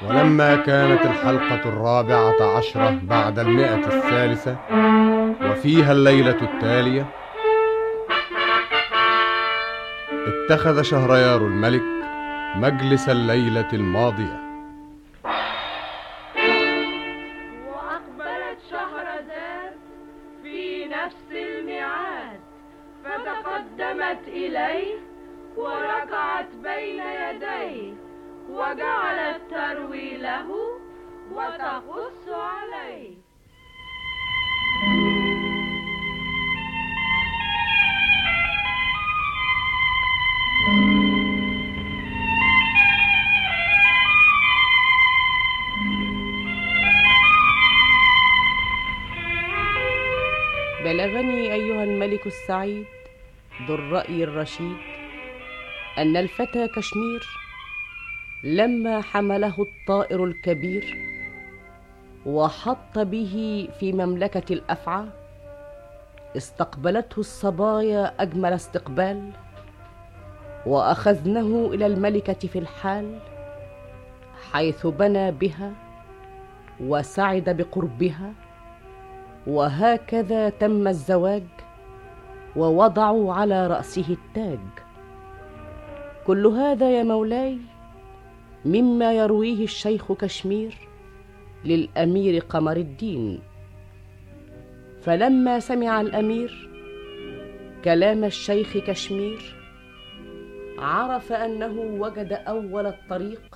ولما كانت الحلقة 14 بعد 100 وفيها الليلة التالية، اتخذ شهريار الملك مجلس الليلة الماضية. وأقبلت شهرزاد في نفس الميعاد، فتقدمت إليه وركعت بين يديه، وجعلت تروي له وتقص عليه. بلغني أيها الملك السعيد ذو الرأي الرشيد أن الفتى كشمير لما حمله الطائر الكبير وحط به في مملكة الأفعى، استقبلته الصبايا أجمل استقبال، وأخذنه إلى الملكة في الحال، حيث بنى بها وسعد بقربها، وهكذا تم الزواج، ووضعوا على رأسه التاج. كل هذا يا مولاي مما يرويه الشيخ كشمير للأمير قمر الدين. فلما سمع الأمير كلام الشيخ كشمير، عرف أنه وجد أول الطريق،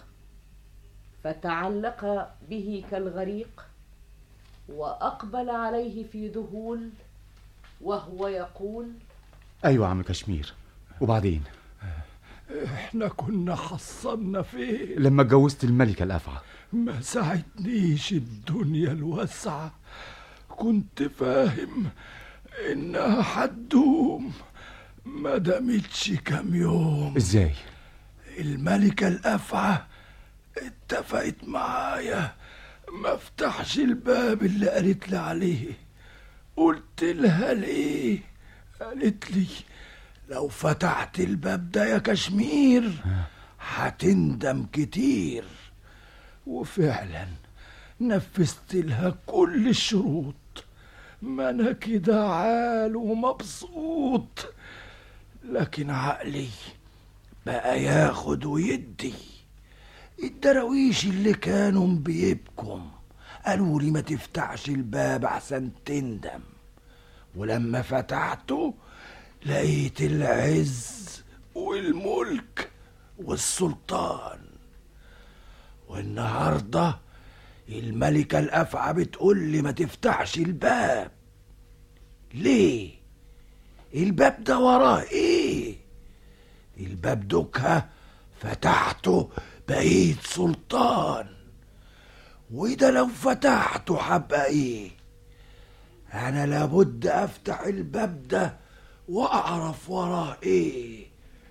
فتعلق به كالغريق، وأقبل عليه في ذهول وهو يقول: أيوة عم كشمير، وبعدين؟ احنا كنا حصلنا فيه لما اتجوزت الملكة الأفعى. ما ساعدنيش الدنيا الواسعة، كنت فاهم إنها حتدوم، ما دامتش كام يوم. إزاي؟ الملكة الأفعى اتفقت معايا ما افتحش الباب اللي قالت لي عليه. قلت لها ليه؟ قالت لي لو فتحت الباب ده يا كشمير هتندم كتير. وفعلا نفذت لها كل الشروط، ما انا كده عال ومبسوط، لكن عقلي بقى ياخد ويدي. الدراويش اللي كانوا بيبكم قالوا لي ما تفتحش الباب احسن تندم، ولما فتحته لقيت العز والملك والسلطان. والنهارده الملكة الأفعى بتقول لي ما تفتحش الباب. ليه؟ الباب ده وراه ايه؟ الباب دوكها فتحته بقيت سلطان، وده لو فتحته هبقى ايه؟ انا لابد افتح الباب ده واعرف وراه ايه.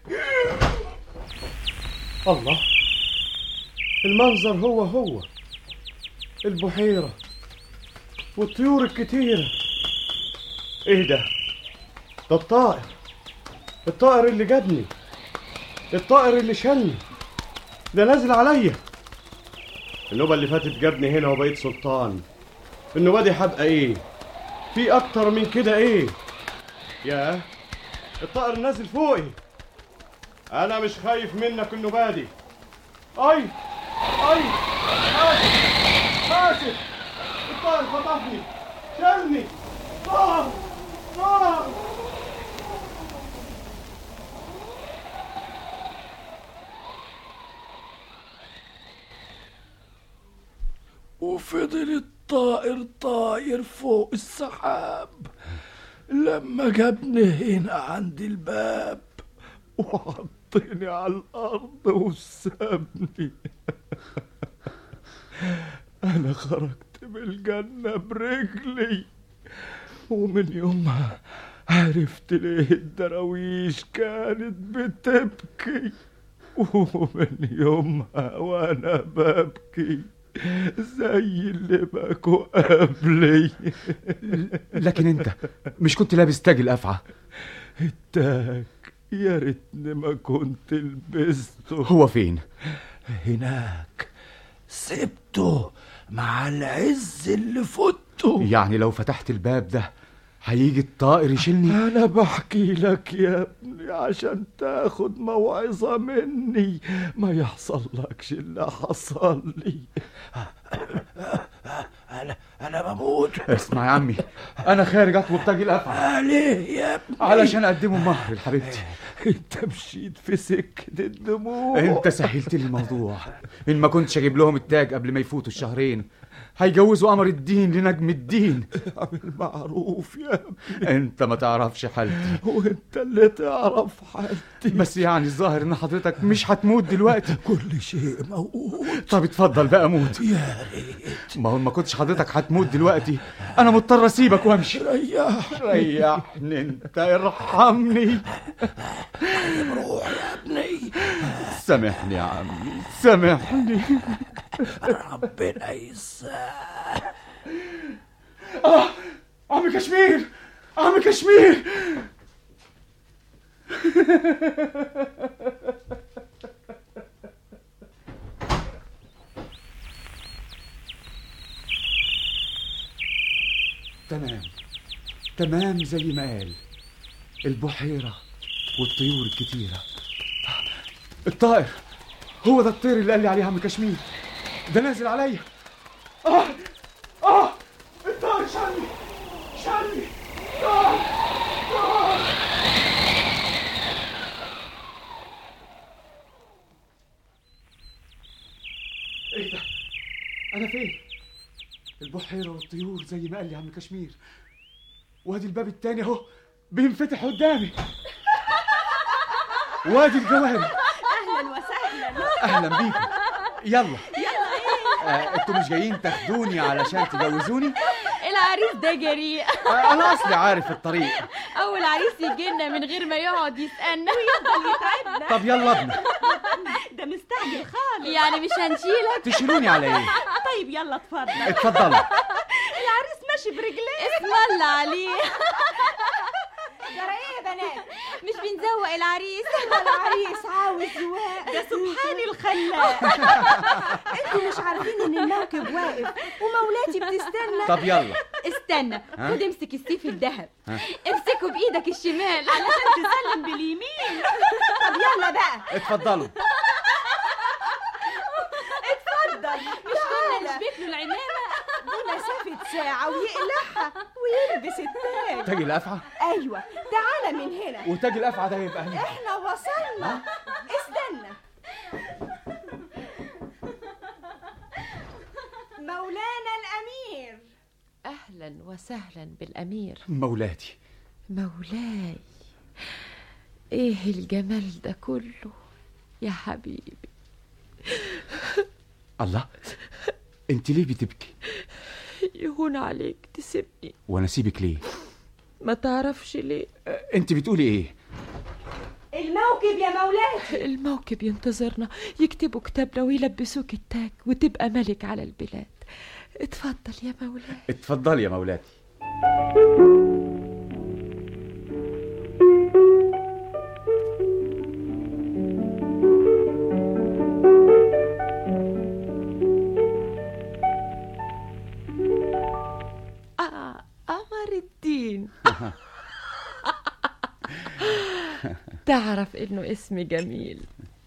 الله، المنظر هو البحيرة والطيور الكتيرة. ايه ده الطائر اللي جابني، الطائر اللي شلني، ده نازل عليا. النوبة اللي فاتت جابني هنا وبقيت سلطان، النوبة دي هبقى ايه؟ في اكتر من كده ايه؟ ياه، الطائر نازل فوقي. انا مش خايف منك النوبة دي. اي آسف، الطائر خطفني، شلني. وفضل الطائر طاير فوق السحاب لما جابني هنا عند الباب وحطني على الأرض وسابني. أنا خرجت من الجنة برجلي، ومن يومها عرفت ليه الدراويش كانت بتبكي، ومن يومها وأنا ببكي زي اللي بكوا قبلي. لكن انت مش كنت لابس تاج الأفعى؟ التاج يا ريتني ما كنت لبسته. هو فين؟ هناك سبته مع العز اللي فوته. يعني لو فتحت الباب ده هيجي الطائر يشيلني؟ أنا بحكي لك يا ابني عشان تاخد موعظة مني، ما يحصلكش اللي حصل لي. أنا بموت. اسمع يا عمي، أنا خارج أطلب تاج الأفعى. ليه يا ابني؟ علشان أقدمه مهر لحبيبتي. أنت مشيت في سكة الدموع. أنت سهلت لي الموضوع. إن ما كنتش أجيب لهم التاج قبل ما يفوتوا الشهرين هيجوزوا قمر الدين لنجم الدين. اعمل معروف يا ابني. انت ما تعرفش حالتي وانت اللي تعرف حالتي. بس يعني الظاهر ان حضرتك مش هتموت دلوقتي. كل شيء موجود. طب اتفضل بقى موت. يا ريت. ما هو ما كنتش حضرتك هتموت دلوقتي انا مضطر اسيبك وامشي. ريحني انت، ارحمني. طيب روح يا ابني. سامحني يا عمي، سامحني. ربنا يسامحك. عم كشمير، عم كشمير. تمام زي ما قال. البحيرة والطيور الكتيرة. الطائر، هو ده الطير اللي قال لي عليه عم كشمير. ده نازل عليا. الطائر شالني. ايه ده؟ انا فين؟ البحيرة والطيور زي ما قال لي عم كشمير، وادي الباب التاني اهو بينفتح قدامي، وادي الجواري. اهلا وسهلا. اهلا بيكم. يلا انتوا مش جايين تاخدوني علشان تجوزوني؟ العريس ده جريء. انا اصلي عارف الطريق. اول عريس يجينا من غير ما يقعد يسألنا ويفضل يتعبنا. طب يلا ابنا. ده مستعجل خالص. يعني مش هنشيلك؟ تشيلوني على ايه؟ طيب يلا اتفضل. اتفضلوا. العريس ماشي برجليه. اسم الله عليه. جرى ايه يا بنات؟ مش بنزوق العريس؟ العريس عاوز زواق. ده سبحان الخلاق. انتوا مش عارفين ان الموكب واقف ومولاتي بتستنى؟ طب يلا استنى، خد امسك السيف الذهب، امسكه بايدك الشمال علشان تسلم باليمين. طب يلا بقى اتفضلوا. اتفضل. مش كنا نشبك له العمامة؟ دي مسافة ساعة ويقلعها ويلبس التاج. تاج الافعى؟ ايوه، تعالى من هنا. وتاج الافعى ده يبقى هنا. احنا وصلنا. استنى. مولانا الامير. أهلا وسهلا بالأمير. مولاتي. مولاي، إيه الجمال ده كله يا حبيبي. الله، انت ليه بتبكي؟ يهون عليك تسيبني. وانا سيبك ليه؟ ما تعرفش ليه؟ انت بتقولي ايه؟ الموكب يا مولاتي. الموكب ينتظرنا، يكتبوا كتابنا ويلبسوك التاج وتبقى ملك على البلاد. اتفضل يا مولاي. اتفضل يا مولاتي. قمر الدين. تعرف انه اسم جميل.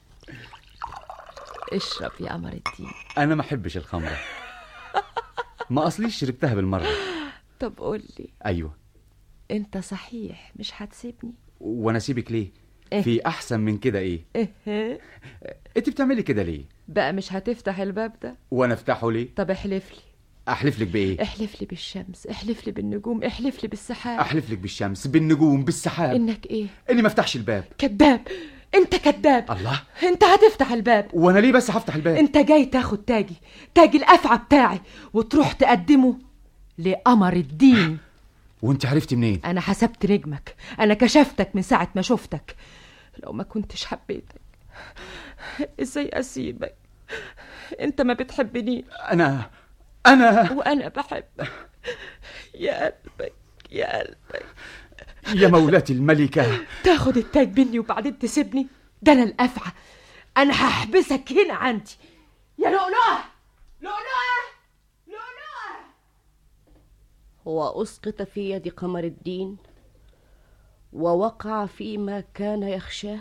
اشرب يا قمر الدين. انا ما احبش الخمره، ما اصليش شربتها بالمره. طب قول لي. ايوه. انت صحيح مش هتسيبني؟ وانا سيبك ليه؟ إيه؟ في احسن من كده ايه؟ ايه انت بتعملي كده ليه؟ بقى مش هتفتح الباب ده؟ وانا افتحه ليه؟ طب احلف لي. احلف لك بايه؟ احلف لي بالشمس، احلف لي بالنجوم، احلف لي بالسحاب. احلف لك بالشمس، بالنجوم، بالسحاب. انك ايه؟ اني ما افتحش الباب. كذاب، انت كذاب. الله، انت هتفتح الباب. وانا ليه بس هفتح الباب؟ انت جاي تاخد تاجي، تاج الافعى بتاعي، وتروح تقدمه لقمر الدين. وانت عرفتي منين؟ انا حسبت نجمك، انا كشفتك من ساعة ما شفتك. لو ما كنتش حبيتك ازاي اسيبك؟ انت ما بتحبني. انا وانا بحبك يا قلبك يا قلبك. يا مولاتي الملكة. تاخد التاج مني وبعدين تسيبني؟ ده انا الافعى، انا هحبسك هنا عندي. يا لؤلؤة وأسقط في يد قمر الدين ووقع فيما كان يخشاه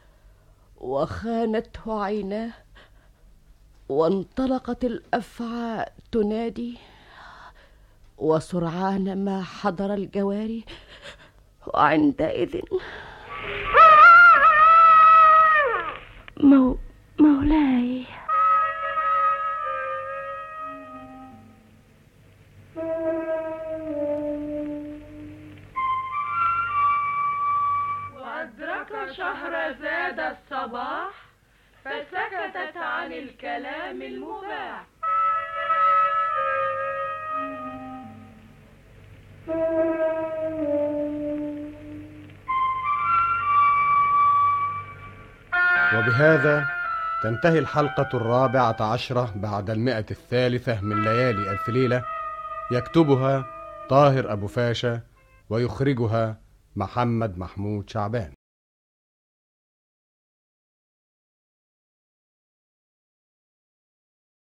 وخانته عيناه وانطلقت الأفعى تنادي وسرعان ما حضر الجواري وعندئذ مولاي وأدرك شهرزاد الصباح فسكتت عن الكلام المباح. وبهذا تنتهي الحلقة 14 بعد 103 من ليالي ألف ليلة، يكتبها طاهر أبو فاشا ويخرجها محمد محمود شعبان.